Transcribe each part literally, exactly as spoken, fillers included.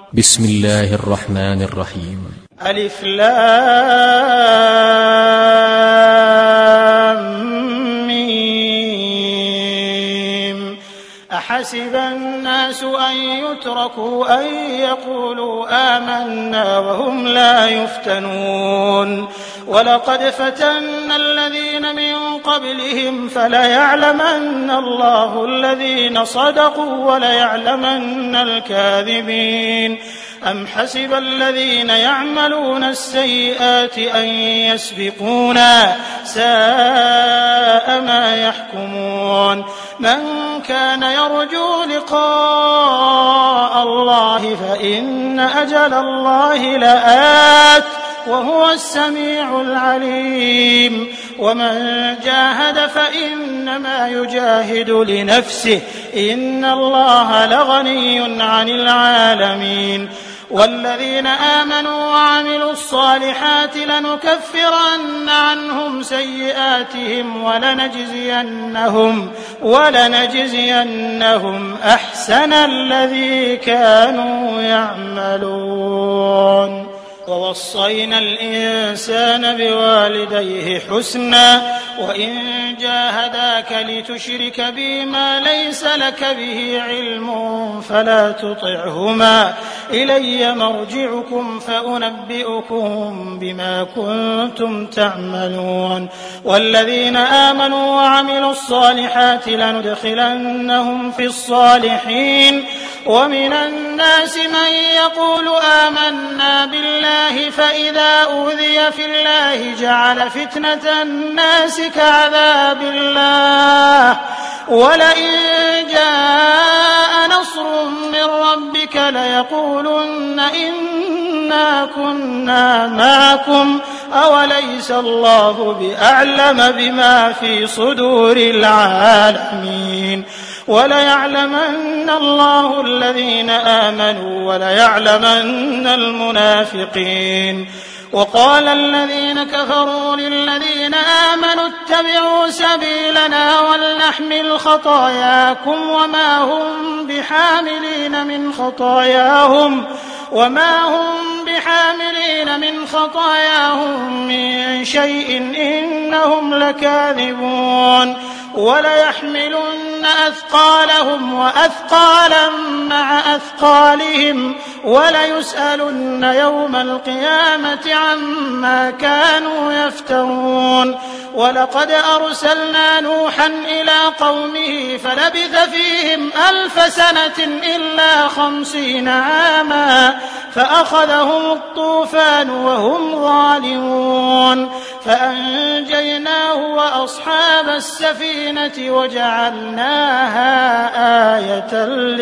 بسم الله الرحمن الرحيم. ألف لام ميم. أحسب الناس أن يتركوا أن يقولوا آمنا وهم لا يفتنون ولقد فتنا الذين من قبلهم فليعلمن الله الذين صدقوا وليعلمن الكاذبين. أم حسب الذين يعملون السيئات أن يسبقونا ساء ما يحكمون. من كان يرجو لقاء الله فإن أجل الله لآت وهو السميع العليم. ومن جاهد فإنما يجاهد لنفسه إن الله لغني عن العالمين. والذين آمنوا وعملوا الصالحات لنكفرن عنهم سيئاتهم ولنجزينهم, ولنجزينهم أحسن الذي كانوا يعملون. ووصينا الإنسان بوالديه حسنا وإن جاهداك لتشرك بي ما ليس لك به علم فلا تطعهما إلي مرجعكم فأنبئكم بما كنتم تعملون. والذين آمنوا وعملوا الصالحات لندخلنهم في الصالحين. ومن الناس من يقول آمنا بالله فإذا أوذي في الله جعل فتنة الناس كعذاب الله ولئن جاء نصر من ربك ليقولن إنا كنا معكم أوليس الله بأعلم بما في صدور العالمين. وليعلمن الله الذين آمنوا وليعلمن المنافقين. وقال الذين كفروا للذين آمنوا اتبعوا سبيلنا ولنحمل خطاياكم وما هم بحاملين من خطاياهم وما هم بحاملين من خطاياهم من شيء إنهم لكاذبون. وليحملن أثقالهم وأثقالا مع أثقالهم وليسألن يوم القيامة عما كانوا يفترون. ولقد أرسلنا نوحا إلى قومه فلبث فيهم ألف سنة إلا خمسين عاما فأخذهم الطوفان وهم ظالمون فأنجيناه وأصحاب السفينة وجعلناها آية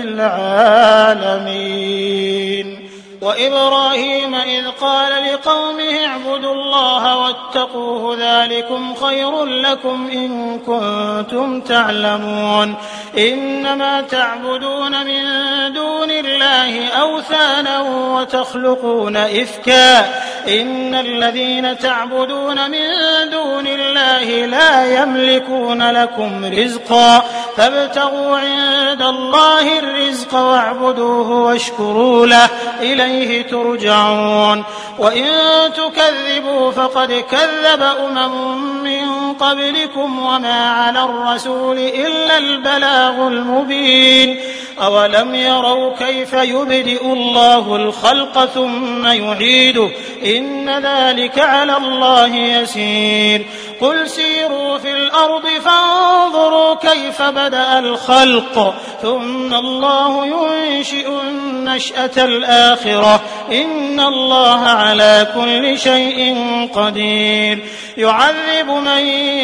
للعالمين. وإبراهيم إذ قال لقومه اعبدوا الله واتقوه ذلكم خير لكم إن كنتم تعلمون. إنما تعبدون من دون الله أوثانا وتخلقون إفكا إن الذين تعبدون من دون الله لا يملكون لكم رزقا فابتغوا عند الله الرزق واعبدوه واشكروا له إليه ترجعون. وإن تكذبوا فقد كذب أمم من قبلكم وما على الرسول إلا البلاغ المبين. أولم يروا كيف يبدئ الله الخلق ثم يعيده إن ذلك على الله يسير. قل سيروا في الأرض فانظروا كيف بدأ الخلق ثم الله ينشئ النشأة الآخرة إن الله على كل شيء قدير. يعذب من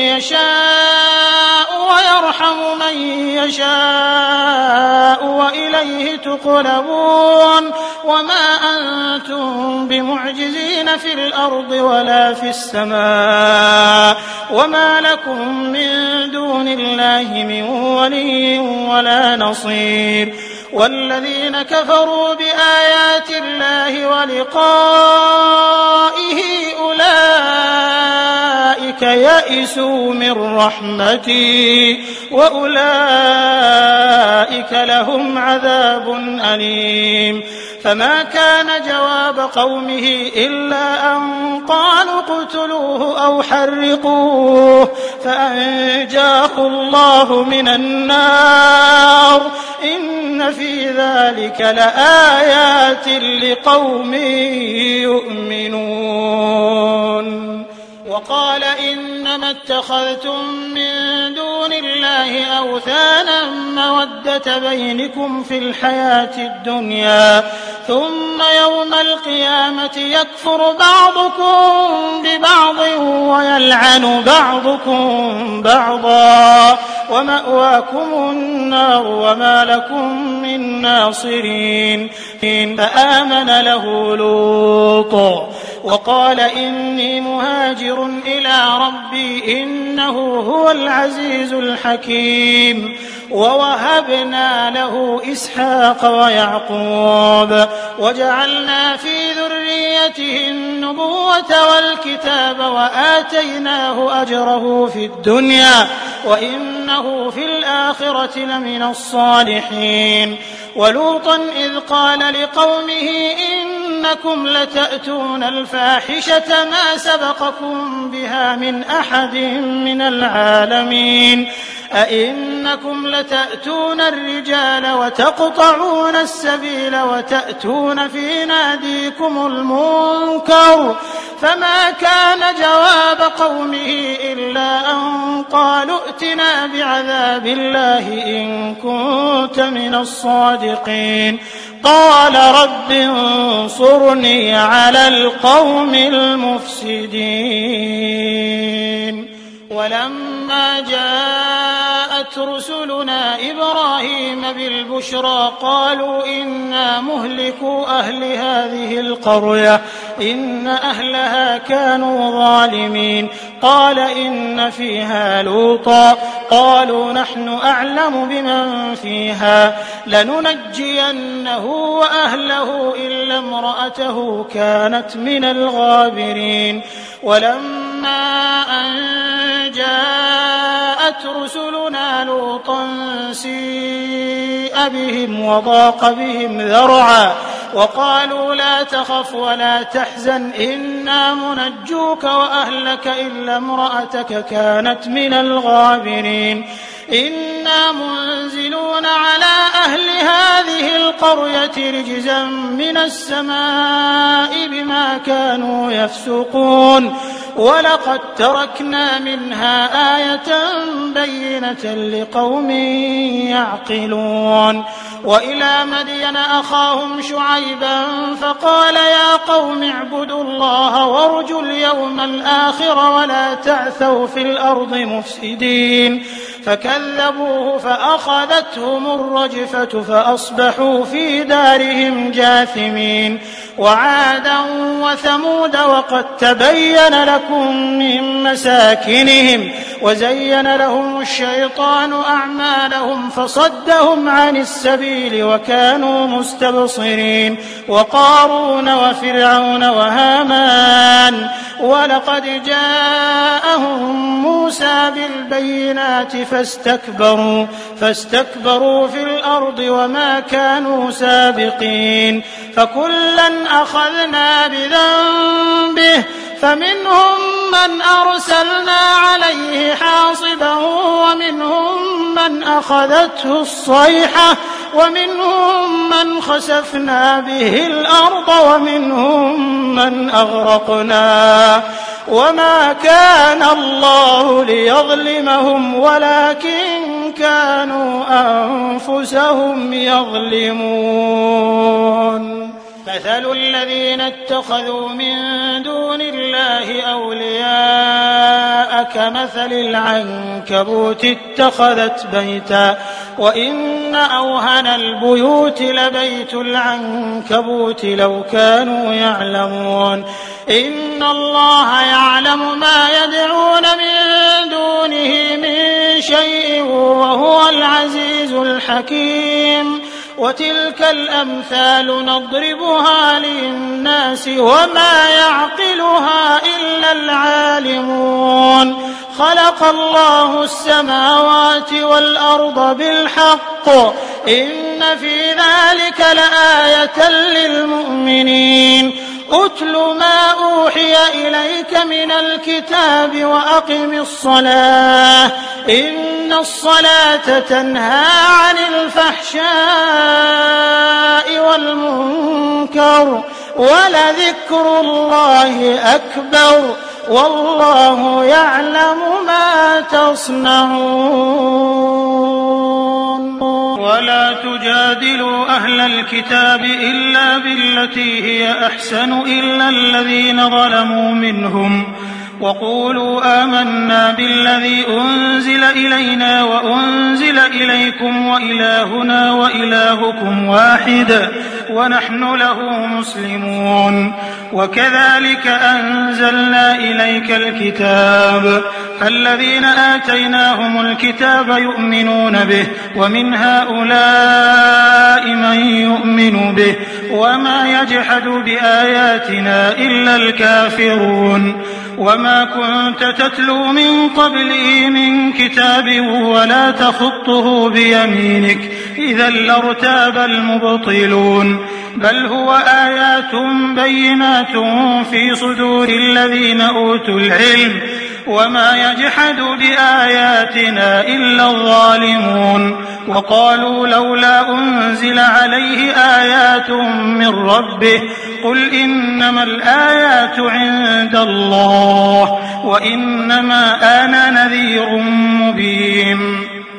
يشاء ويرحم من يشاء وإليه تقلبون. وما أنتم بمعجزين في الأرض ولا في السماء وما لكم من دون الله من ولي ولا نصير. والذين كفروا بآيات الله ولقائه أولئك يئسوا من رحمتي وأولئك لهم عذاب أليم. فما كان جواب قومه إلا أن قالوا اقتلوه أو حرقوه فأنجاه الله من النار إن في ذلك لآيات لقوم يؤمنون. وقال إنما اتخذتم من دون الله أوثانا مودة بينكم في الحياة الدنيا ثم يوم القيامة يكفر بعضكم ببعض ويلعن بعضكم بعضا ومأواكم النار وما لكم من ناصرين. فآمن له لوط وقال إني مهاجر إلى ربي إنه هو العزيز الحكيم. ووهبنا له إسحاق ويعقوب وجعلنا في ذريته النبوة والكتاب وآتيناه أجره في الدنيا وإنه في الآخرة لمن الصالحين. ولوطا إذ قال لقومه إنكم لتأتون الفاحشة ما سبقكم بها من أحد من العالمين أئنكم لتأتون الرجال وتقطعون السبيل وتأتون في ناديكم المنكر فما كان جواب قومه إلا أن قالوا ائتنا بعذاب الله إن كنت من الصادقين. قال رب انصرني على القوم المفسدين. ولما جاءت رسلنا إبراهيم بالبشرى قالوا إنا مهلكو أهل هذه القرية إن أهلها كانوا ظالمين. قال إن فيها لوطا قالوا نحن أعلم بمن فيها لننجينه وأهله إلا امرأته كانت من الغابرين. ولما أن جاءت رسلنا لوطا سيء بهم وضاق بهم ذرعا وقالوا لا تخف ولا تحزن إنا منجوك وأهلك إلا امرأتك كانت من الغابرين. إنا منزلون على أهل هذه القرية رجزا من السماء بما كانوا يفسقون ولقد تركنا منها آية بينة لقوم يعقلون. وإلى مدين أخاهم شعيبا فقال يا قوم اعبدوا الله وارجوا اليوم الآخر ولا تعثوا في الأرض مفسدين. فكذبوه فأخذتهم الرجفة فأصبحوا في دارهم جاثمين. وعادا وثمود وقد تبين لكم من مساكنهم وزين لهم الشيطان أعمالهم فصدهم عن السبيل وكانوا مستبصرين. وقارون وفرعون وهامان ولقد جاءهم موسى بالبينات فاستكبروا فاستكبروا في الأرض وما كانوا سابقين. فكلا أخذنا بذنبه فمنهم من أرسلنا عليه حاصبا ومنهم من أخذته الصيحة ومنهم من خسفنا به الأرض ومنهم من أغرقنا. وما كان الله ليظلمهم ولكن كانوا أنفسهم يظلمون. مثل الذين اتخذوا من دون الله أولياء كمثل العنكبوت اتخذت بيتا وإن أوهن البيوت لبيت العنكبوت لو كانوا يعلمون. إن الله يعلم ما يدعون من دونه من شيء وهو العزيز الحكيم. وتلك الأمثال نضربها للناس وما يعقلها إلا العالمون خلق الله السماوات والأرض بالحق إن في ذلك لآية للمؤمنين أتل ما أوحي إليك من الكتاب وأقم الصلاة إن الصلاة تنهى عن الفحشاء والمنكر ولذكر الله أكبر والله يعلم ما تصنعون ولا تجادلوا أهل الكتاب إلا بالتي هي أحسن إلا الذين ظلموا منهم وقولوا آمنا بالذي أنزل إلينا وأنزل إليكم وإلهنا وإلهكم واحد ونحن له مسلمون وكذلك أنزلنا إليك الكتاب فالذين آتيناهم الكتاب يؤمنون به ومن هؤلاء من يؤمن به وما يجحد بآياتنا إلا الكافرون وما كنت تتلو من قبله من كتاب ولا تخطه بيمينك إذا لارتاب المبطلون بل هو آيات بينات في صدور الذين أوتوا العلم وما يجحد بآياتنا إلا الظالمون وقالوا لولا أنزل عليه آيات من ربه قل إنما الآيات عند الله وإنما أنا نذير مبين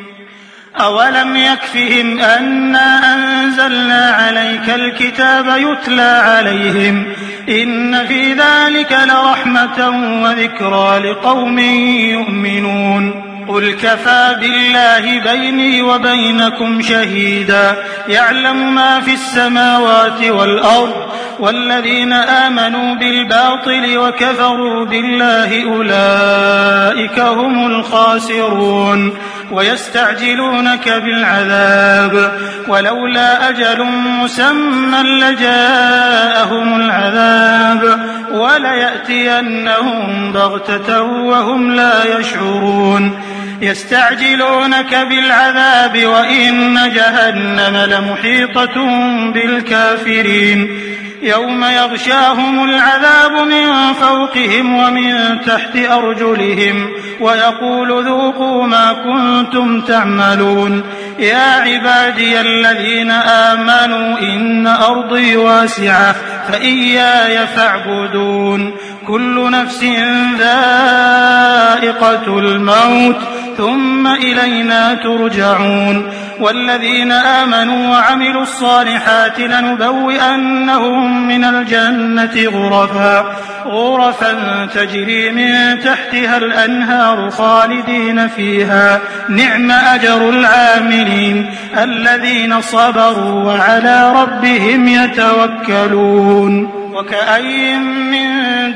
أولم يكفهم أنا أنزلنا عليك الكتاب يتلى عليهم إن في ذلك لرحمة وذكرى لقوم يؤمنون قل كفى بالله بيني وبينكم شهيدا يعلم ما في السماوات والأرض والذين آمنوا بالباطل وكفروا بالله أولئك هم الخاسرون ويستعجلونك بالعذاب ولولا أجل مسمى لجاءهم العذاب وليأتينهم بغتة وهم لا يشعرون يستعجلونك بالعذاب وإن جهنم لمحيطة بالكافرين يوم يغشاهم العذاب من فوقهم ومن تحت أرجلهم ويقول ذوقوا ما كنتم تعملون يا عبادي الذين آمنوا إن أرضي واسعة فإياي فاعبدون كل نفس ذائقة الموت ثم إلينا ترجعون والذين آمنوا وعملوا الصالحات لنبوئنهم من الجنة غرفا غرفا تجري من تحتها الأنهار خالدين فيها نعم أجر العاملين الذين صبروا وعلى ربهم يتوكلون وكأين من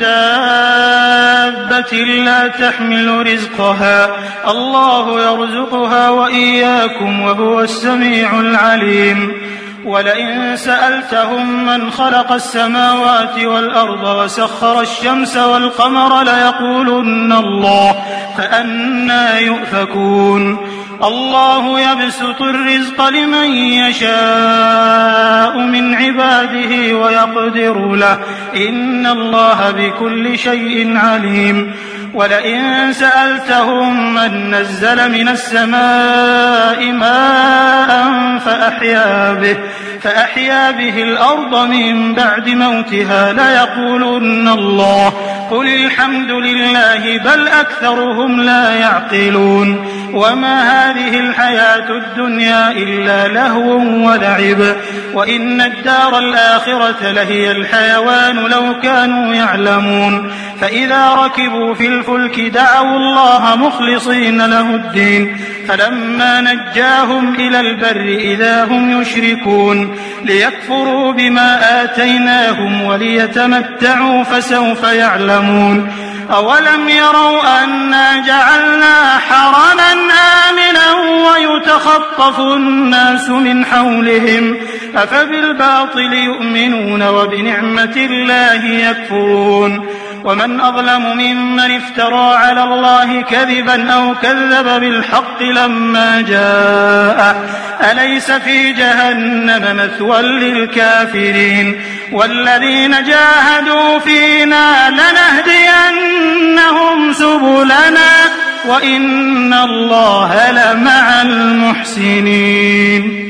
دابة لا تحمل رزقها الله يرزقها وإياكم وهو السميع العليم ولئن سألتهم من خلق السماوات والأرض وسخر الشمس والقمر ليقولن الله فأنى يؤفكون الله يبسط الرزق لمن يشاء من عباده ويقدر له إن الله بكل شيء عليم ولئن سألتهم من نزل من السماء ماء فأحيا به فأحيا به الأرض من بعد موتها ليقولن الله قل الحمد لله بل أكثرهم لا يعقلون وما هذه الحياة الدنيا إلا لهو ولعب وإن الدار الآخرة لهي الحيوان لو كانوا يعلمون فإذا ركبوا في الفلك دعوا الله مخلصين له الدين فلما نجاهم إلى البر إذا هم يشركون ليكفروا بما آتيناهم وليتمتعوا فسوف يعلمون أولم يروا أنا جعلنا حرما آمنا ويتخطف الناس من حولهم أفبالباطل يؤمنون وبنعمة الله يكفرون ومن أظلم ممن افترى على الله كذبا أو كذب بالحق لما جاءه أليس في جهنم مثوى للكافرين والذين جاهدوا فينا لنهدينهم سبلنا وإن الله لمع المحسنين.